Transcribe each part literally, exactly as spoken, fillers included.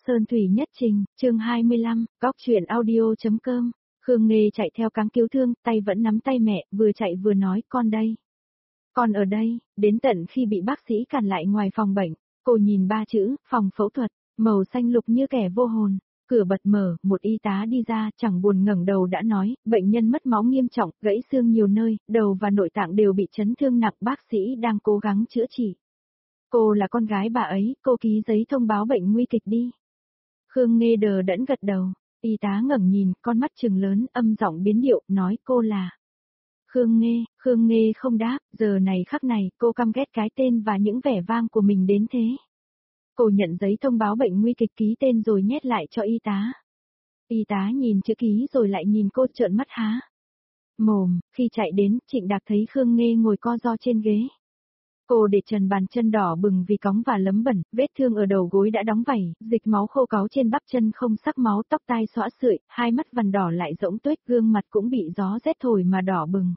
Sơn thủy nhất trình, chương hai mươi lăm, góc truyện audio.com. Khương Nghê chạy theo cáng cứu thương, tay vẫn nắm tay mẹ, vừa chạy vừa nói con đây. Con ở đây, đến tận khi bị bác sĩ cản lại ngoài phòng bệnh, cô nhìn ba chữ, phòng phẫu thuật, màu xanh lục như kẻ vô hồn. Cửa bật mở, một y tá đi ra, chẳng buồn ngẩng đầu đã nói, bệnh nhân mất máu nghiêm trọng, gãy xương nhiều nơi, đầu và nội tạng đều bị chấn thương nặng, bác sĩ đang cố gắng chữa trị. Cô là con gái bà ấy, cô ký giấy thông báo bệnh nguy kịch đi. Khương Nghê đờ đẫn gật đầu, y tá ngẩng nhìn, con mắt trừng lớn, âm giọng biến điệu, nói cô là Khương Nghê. Khương Nghê không đáp, giờ này khắc này, cô căm ghét cái tên và những vẻ vang của mình đến thế. Cô nhận giấy thông báo bệnh nguy kịch ký tên rồi nhét lại cho y tá. Y tá nhìn chữ ký rồi lại nhìn cô trợn mắt há mồm, khi chạy đến, Trịnh Đạc thấy Khương Nghê ngồi co ro trên ghế. Cô để trần bàn chân đỏ bừng vì cóng và lấm bẩn, vết thương ở đầu gối đã đóng vảy, dịch máu khô cáu trên bắp chân không sắc máu, tóc tai xõa sượi, hai mắt vằn đỏ lại rỗng tuếch, gương mặt cũng bị gió rét thổi mà đỏ bừng.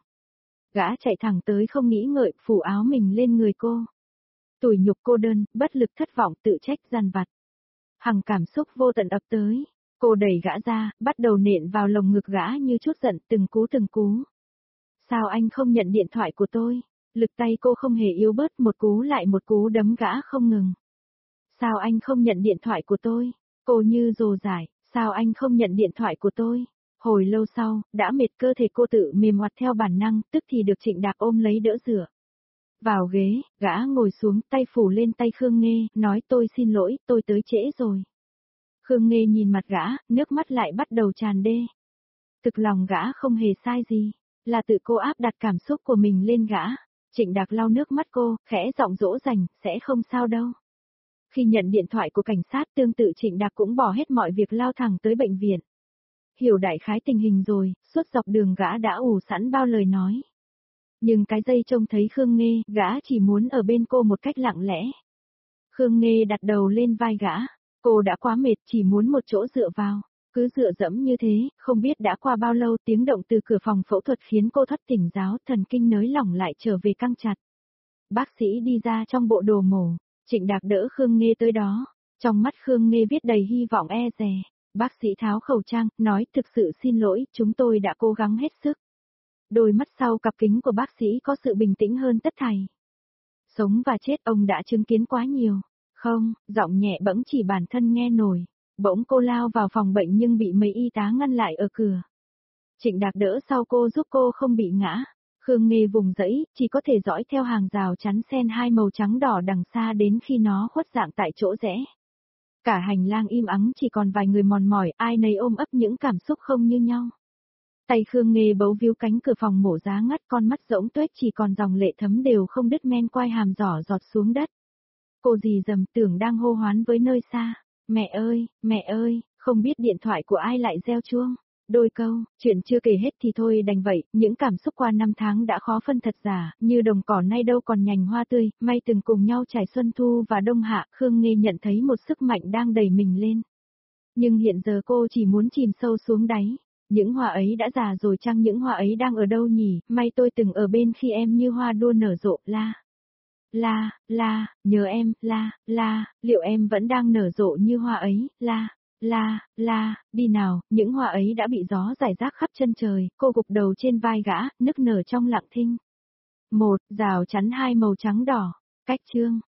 Gã chạy thẳng tới không nghĩ ngợi, phủ áo mình lên người cô. Tủi nhục cô đơn, bất lực thất vọng tự trách dằn vặt. Hằng cảm xúc vô tận ập tới, cô đẩy gã ra, bắt đầu nện vào lồng ngực gã như chút giận từng cú từng cú. Sao anh không nhận điện thoại của tôi? Lực tay cô không hề yếu bớt, một cú lại một cú đấm gã không ngừng. Sao anh không nhận điện thoại của tôi? Cô như rồ dại, sao anh không nhận điện thoại của tôi? Hồi lâu sau, đã mệt cơ thể cô tự mềm oặt theo bản năng, tức thì được Trịnh Đạc ôm lấy đỡ dựa. Vào ghế, gã ngồi xuống, tay phủ lên tay Khương Nghê, nói tôi xin lỗi, tôi tới trễ rồi. Khương Nghê nhìn mặt gã, nước mắt lại bắt đầu tràn đê. Thực lòng gã không hề sai gì, là tự cô áp đặt cảm xúc của mình lên gã. Trịnh Đạc lau nước mắt cô, khẽ giọng dỗ dành, sẽ không sao đâu. Khi nhận điện thoại của cảnh sát, tương tự Trịnh Đạc cũng bỏ hết mọi việc lao thẳng tới bệnh viện. Hiểu đại khái tình hình rồi, suốt dọc đường gã đã ủ sẵn bao lời nói. Nhưng cái giây trông thấy Khương Nghê, gã chỉ muốn ở bên cô một cách lặng lẽ. Khương Nghê đặt đầu lên vai gã, cô đã quá mệt, chỉ muốn một chỗ dựa vào. Cứ dựa dẫm như thế, không biết đã qua bao lâu, tiếng động từ cửa phòng phẫu thuật khiến cô thoát tỉnh giáo, thần kinh nới lỏng lại trở về căng chặt. Bác sĩ đi ra trong bộ đồ mổ, Trịnh Đạc đỡ Khương Nghê tới đó, trong mắt Khương Nghê viết đầy hy vọng e dè. Bác sĩ tháo khẩu trang, nói thực sự xin lỗi, chúng tôi đã cố gắng hết sức. Đôi mắt sau cặp kính của bác sĩ có sự bình tĩnh hơn tất thảy. Sống và chết ông đã chứng kiến quá nhiều. Không, giọng nhẹ bẫng chỉ bản thân nghe nổi. Bỗng cô lao vào phòng bệnh nhưng bị mấy y tá ngăn lại ở cửa. Trịnh Đạc đỡ sau cô giúp cô không bị ngã. Khương Nghê vùng dẫy, chỉ có thể dõi theo hàng rào chắn sen hai màu trắng đỏ đằng xa đến khi nó khuất dạng tại chỗ rẽ. Cả hành lang im ắng chỉ còn vài người mòn mỏi, ai nấy ôm ấp những cảm xúc không như nhau. Tay Khương Nghê bấu víu cánh cửa phòng mổ giá ngắt, con mắt rỗng tuếch chỉ còn dòng lệ thấm đều không đứt men quai hàm giỏ giọt xuống đất. Cô dì dầm tưởng đang hô hoán với nơi xa. Mẹ ơi, mẹ ơi, không biết điện thoại của ai lại reo chuông. Đôi câu, chuyện chưa kể hết thì thôi đành vậy, những cảm xúc qua năm tháng đã khó phân thật giả, như đồng cỏ nay đâu còn nhành hoa tươi, may từng cùng nhau trải xuân thu và đông hạ, Khương Nghê nhận thấy một sức mạnh đang đẩy mình lên. Nhưng hiện giờ cô chỉ muốn chìm sâu xuống đáy. Những hoa ấy đã già rồi chăng, những hoa ấy đang ở đâu nhỉ, may tôi từng ở bên khi em như hoa đua nở rộ, la. La, la, nhớ em, la, la, liệu em vẫn đang nở rộ như hoa ấy, la, la, la, đi nào, những hoa ấy đã bị gió rải rác khắp chân trời, cô gục đầu trên vai gã, nức nở trong lặng thinh. Một, rào chắn hai màu trắng đỏ, cách chương.